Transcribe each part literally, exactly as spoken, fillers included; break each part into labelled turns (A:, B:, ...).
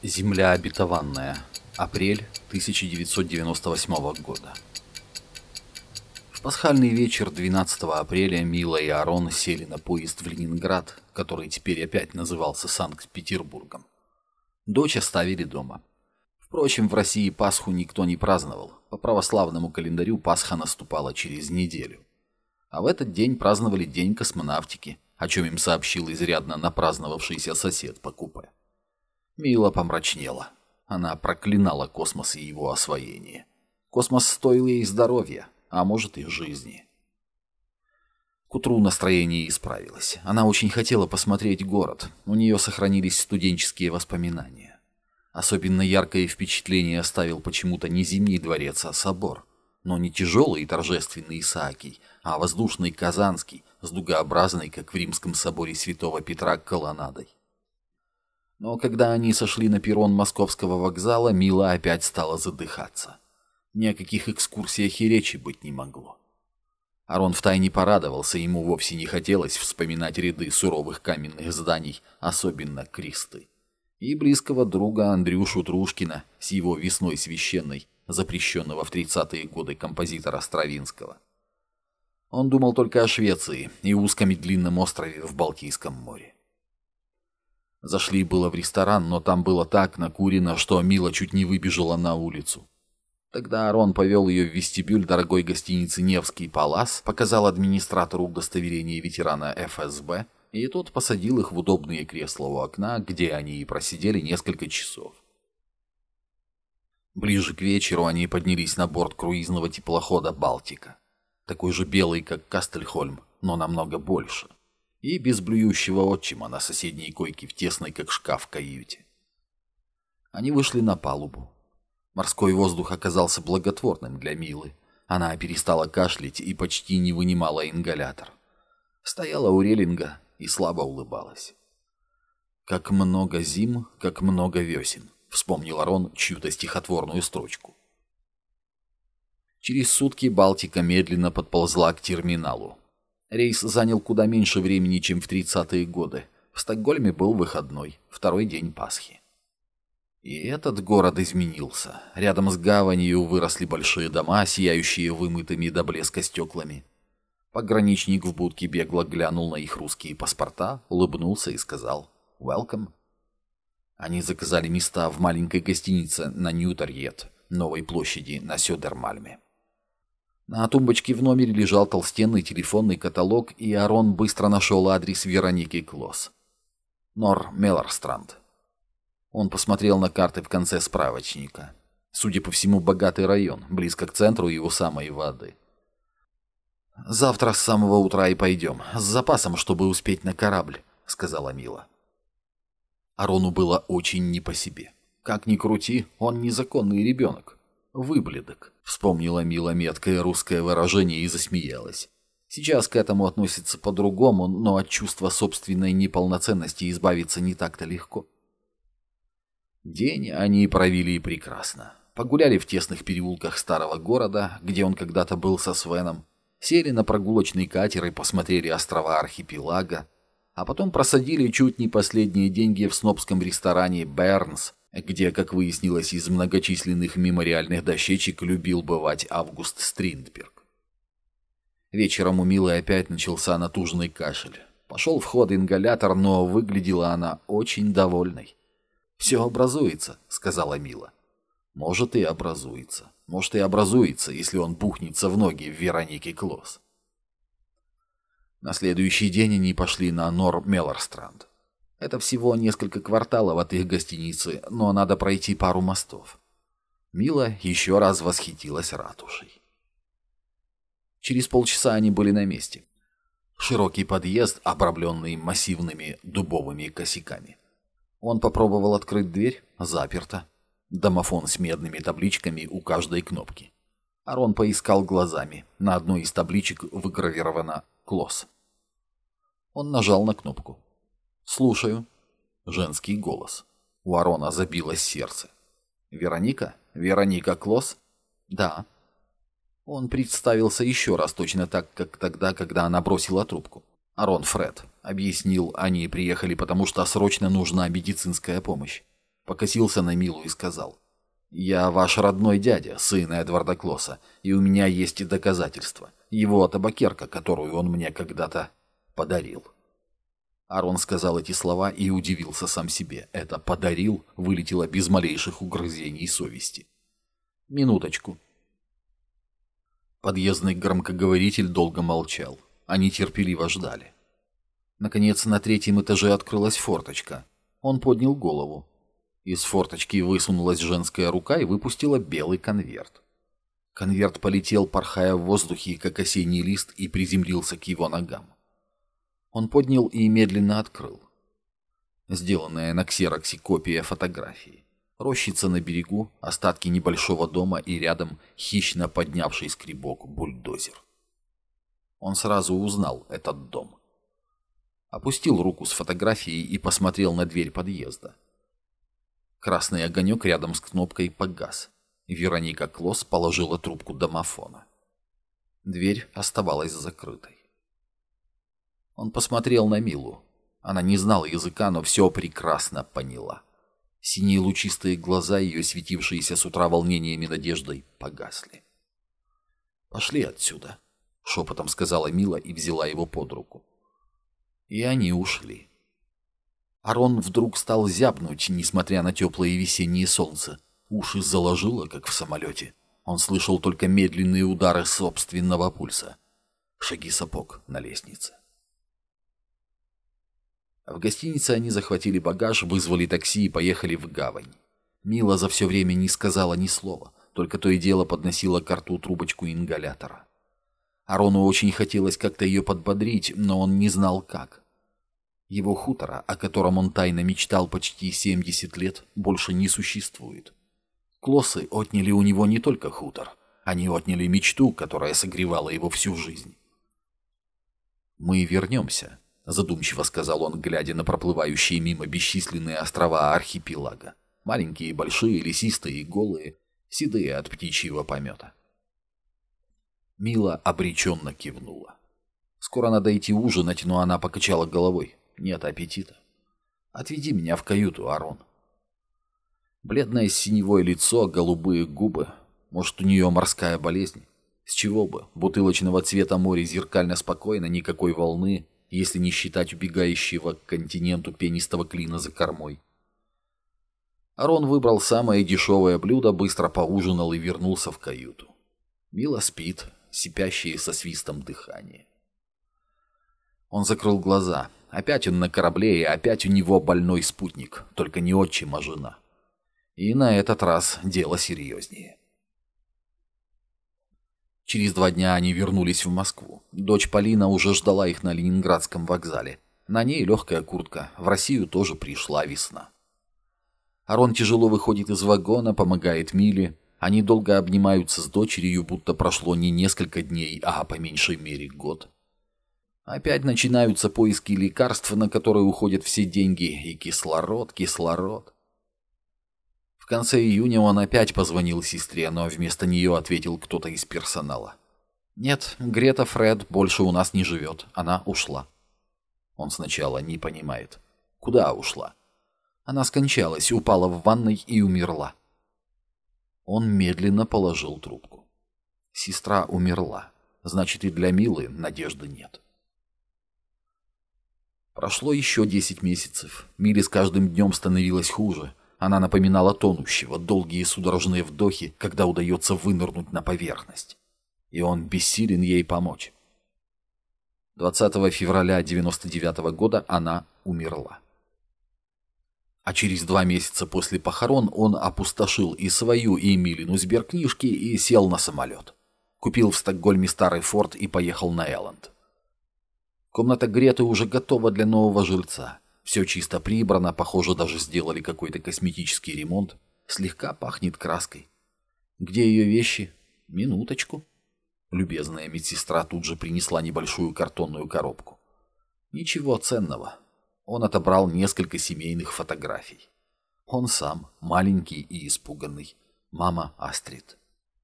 A: Земля обетованная. Апрель тысяча девятьсот девяносто восьмого года. В пасхальный вечер двенадцатого апреля Мила и Арон сели на поезд в Ленинград, который теперь опять назывался Санкт-Петербургом. Дочь оставили дома. Впрочем, в России Пасху никто не праздновал. По православному календарю Пасха наступала через неделю. А в этот день праздновали День космонавтики, о чем им сообщил изрядно напраздновавшийся сосед по купе. Мила помрачнела. Она проклинала космос и его освоение. Космос стоил ей здоровья, а может и жизни. К утру настроение исправилось. Она очень хотела посмотреть город. У нее сохранились студенческие воспоминания. Особенно яркое впечатление оставил почему-то не Зимний дворец, а собор. Но не тяжелый и торжественный Исаакий, а воздушный Казанский, с дугообразной, как в Римском соборе Святого Петра, колоннадой. Но когда они сошли на перрон Московского вокзала, Мила опять стала задыхаться. Ни о каких экскурсиях и речи быть не могло. Арон втайне порадовался, ему вовсе не хотелось вспоминать ряды суровых каменных зданий, особенно кресты. И близкого друга Андрюшу Трушкина с его «Весной священной», запрещенного в тридцатые годы композитора Стравинского. Он думал только о Швеции и узком и длинном острове в Балтийском море. Зашли было в ресторан, но там было так накурено, что Мила чуть не выбежала на улицу. Тогда Арон повел ее в вестибюль дорогой гостиницы «Невский Палас», показал администратору удостоверение ветерана эф эс бэ, и тот посадил их в удобные кресла у окна, где они и просидели несколько часов. Ближе к вечеру они поднялись на борт круизного теплохода «Балтика», такой же белый, как Кастельхольм, но намного больше, и без блюющего отчима на соседней койке в тесной, как шкаф, каюте. Они вышли на палубу. Морской воздух оказался благотворным для Милы. Она перестала кашлять и почти не вынимала ингалятор. Стояла у релинга и слабо улыбалась. «Как много зим, как много весен», — вспомнил Арон чью-то стихотворную строчку. Через сутки «Балтика» медленно подползла к терминалу. Рейс занял куда меньше времени, чем в тридцатые годы. В Стокгольме был выходной, второй день Пасхи. И этот город изменился. Рядом с гаванью выросли большие дома, сияющие вымытыми до блеска стеклами. Пограничник в будке бегло глянул на их русские паспорта, улыбнулся и сказал «Welcome». Они заказали места в маленькой гостинице на Ньюторьет, новой площади на Сёдермальме. На тумбочке в номере лежал толстенный телефонный каталог, и Арон быстро нашел адрес Вероники Клосс. Нор Меллорстранд. Он посмотрел на карты в конце справочника. Судя по всему, богатый район, близко к центру и у самой воды. «Завтра с самого утра и пойдем, с запасом, чтобы успеть на корабль», — сказала Мила. Арону было очень не по себе. Как ни крути, он незаконный ребенок. «Выблядок», — вспомнила Мила меткое русское выражение и засмеялась. Сейчас к этому относится по-другому, но от чувства собственной неполноценности избавиться не так-то легко. День они провели прекрасно. Погуляли в тесных переулках старого города, где он когда-то был со Свеном, сели на прогулочный катер и посмотрели острова архипелага, а потом просадили чуть не последние деньги в снобском ресторане «Бернс», где, как выяснилось из многочисленных мемориальных дощечек, любил бывать Август Стриндберг. Вечером у Милы опять начался натужный кашель. Пошел в ход ингалятор, но выглядела она очень довольной. «Все образуется», — сказала Мила. «Может, и образуется. Может, и образуется, если он бухнется в ноги в Веронике Клосс». На следующий день они пошли на Нор Меллорстранд. Это всего несколько кварталов от их гостиницы, но надо пройти пару мостов. Мила еще раз восхитилась ратушей. Через полчаса они были на месте. Широкий подъезд, обрамленный массивными дубовыми косяками. Он попробовал открыть дверь, заперто. Домофон с медными табличками у каждой кнопки. Арон поискал глазами. На одной из табличек выгравировано «Клосс». Он нажал на кнопку. «Слушаю». Женский голос. У Арона забилось сердце. «Вероника? Вероника Клосс?» «Да». Он представился еще раз, точно так, как тогда, когда она бросила трубку. «Арон Фред», — объяснил, они приехали, потому что срочно нужна медицинская помощь. покосился на Милу и сказал: «Я ваш родной дядя, сын Эдварда Клосса, и у меня есть и доказательства. Его табакерка, которую он мне когда-то подарил». Арон сказал эти слова и удивился сам себе. Это «подарил» вылетело без малейших угрызений совести. «Минуточку». Подъездный громкоговоритель долго молчал. Они терпеливо ждали. Наконец, на третьем этаже открылась форточка. Он поднял голову. Из форточки высунулась женская рука и выпустила белый конверт. Конверт полетел, порхая в воздухе, как осенний лист, и приземлился к его ногам. Он поднял и медленно открыл. Сделанная на ксероксе копия фотографии. Рощица на берегу, остатки небольшого дома и рядом хищно поднявший скребок бульдозер. Он сразу узнал этот дом. Опустил руку с фотографией и посмотрел на дверь подъезда. Красный огонек рядом с кнопкой погас. Вероника Клосс положила трубку домофона. Дверь оставалась закрытой. Он посмотрел на Милу. Она не знала языка, но все прекрасно поняла. Синие лучистые глаза, ее светившиеся с утра волнениями и надеждой, погасли. «Пошли отсюда», — шепотом сказала Мила и взяла его под руку. И они ушли. Арон вдруг стал зябнуть, несмотря на теплое весеннее солнце. Уши заложило, как в самолете. Он слышал только медленные удары собственного пульса. Шаги сапог на лестнице. В гостинице они захватили багаж, вызвали такси и поехали в гавань. Мила за все время не сказала ни слова, только то и дело подносила к рту трубочку ингалятора. Арону очень хотелось как-то ее подбодрить, но он не знал как. Его хутора, о котором он тайно мечтал почти семьдесят лет, больше не существует. Клоссы отняли у него не только хутор, они отняли мечту, которая согревала его всю жизнь. «Мы вернемся», — задумчиво сказал он, глядя на проплывающие мимо бесчисленные острова архипелага. Маленькие, большие, лесистые и голые, седые от птичьего помета. Мила обреченно кивнула. Скоро надо идти ужинать, но она покачала головой. Нет аппетита. Отведи меня в каюту, Арон. Бледное синевое лицо, голубые губы. Может, у нее морская болезнь? С чего бы? Бутылочного цвета море зеркально спокойно, никакой волны, если не считать убегающего к континенту пенистого клина за кормой. Арон выбрал самое дешевое блюдо, быстро поужинал и вернулся в каюту. Мила спит, сипящее со свистом дыхание. Он закрыл глаза. Опять он на корабле, и опять у него больной спутник, только не отчим, а жена. И на этот раз дело серьезнее. Через два дня они вернулись в Москву. Дочь Полина уже ждала их на Ленинградском вокзале. На ней легкая куртка. В Россию тоже пришла весна. Арон тяжело выходит из вагона, помогает Миле. Они долго обнимаются с дочерью, будто прошло не несколько дней, а по меньшей мере год. Опять начинаются поиски лекарств, на которые уходят все деньги, и кислород, кислород. В конце июня он опять позвонил сестре, но вместо нее ответил кто-то из персонала. «Нет, Грета Фред больше у нас не живет, она ушла». Он сначала не понимает. Куда ушла? Она скончалась, упала в ванной и умерла. Он медленно положил трубку. Сестра умерла, значит и для Милы надежды нет. Прошло еще десять месяцев. Миле с каждым днем становилось хуже. Она напоминала тонущего, долгие судорожные вдохи, когда удается вынырнуть на поверхность. И он бессилен ей помочь. двадцатого февраля девяносто девятого года она умерла. А через два месяца после похорон он опустошил и свою, и Милину сберкнижки и сел на самолет. Купил в Стокгольме старый форт и поехал на Элленд. Комната Греты уже готова для нового жильца. Все чисто прибрано, похоже, даже сделали какой-то косметический ремонт. Слегка пахнет краской. Где ее вещи? Минуточку. Любезная медсестра тут же принесла небольшую картонную коробку. Ничего ценного. Он отобрал несколько семейных фотографий. Он сам, маленький и испуганный. Мама Астрид.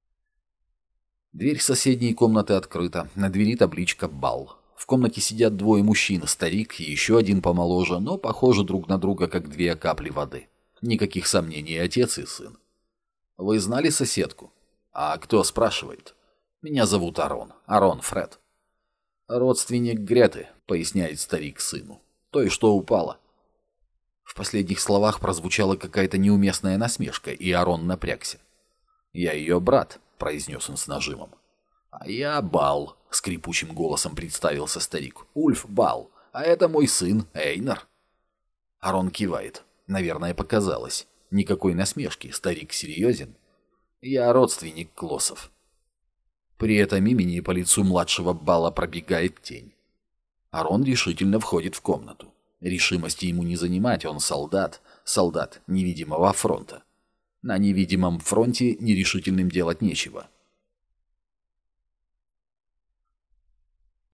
A: Дверь соседней комнаты открыта. На двери табличка «Бал». В комнате сидят двое мужчин, старик и еще один помоложе, но похожи друг на друга, как две капли воды. Никаких сомнений, отец и сын. Вы знали соседку? А кто спрашивает? Меня зовут Арон. Арон Фред. Родственник Греты, поясняет старик сыну. Той, что упала. В последних словах прозвучала какая-то неуместная насмешка, и Арон напрягся. «Я ее брат», — произнес он с нажимом. «А я Бал», — скрипучим голосом представился старик. «Ульф Бал, а это мой сын Эйнар». Арон кивает. Наверное, показалось. Никакой насмешки, старик серьезен. «Я родственник Клоссов». При этом имени по лицу младшего Бала пробегает тень. Арон решительно входит в комнату. Решимости ему не занимать, он солдат, солдат невидимого фронта. На невидимом фронте нерешительным делать нечего.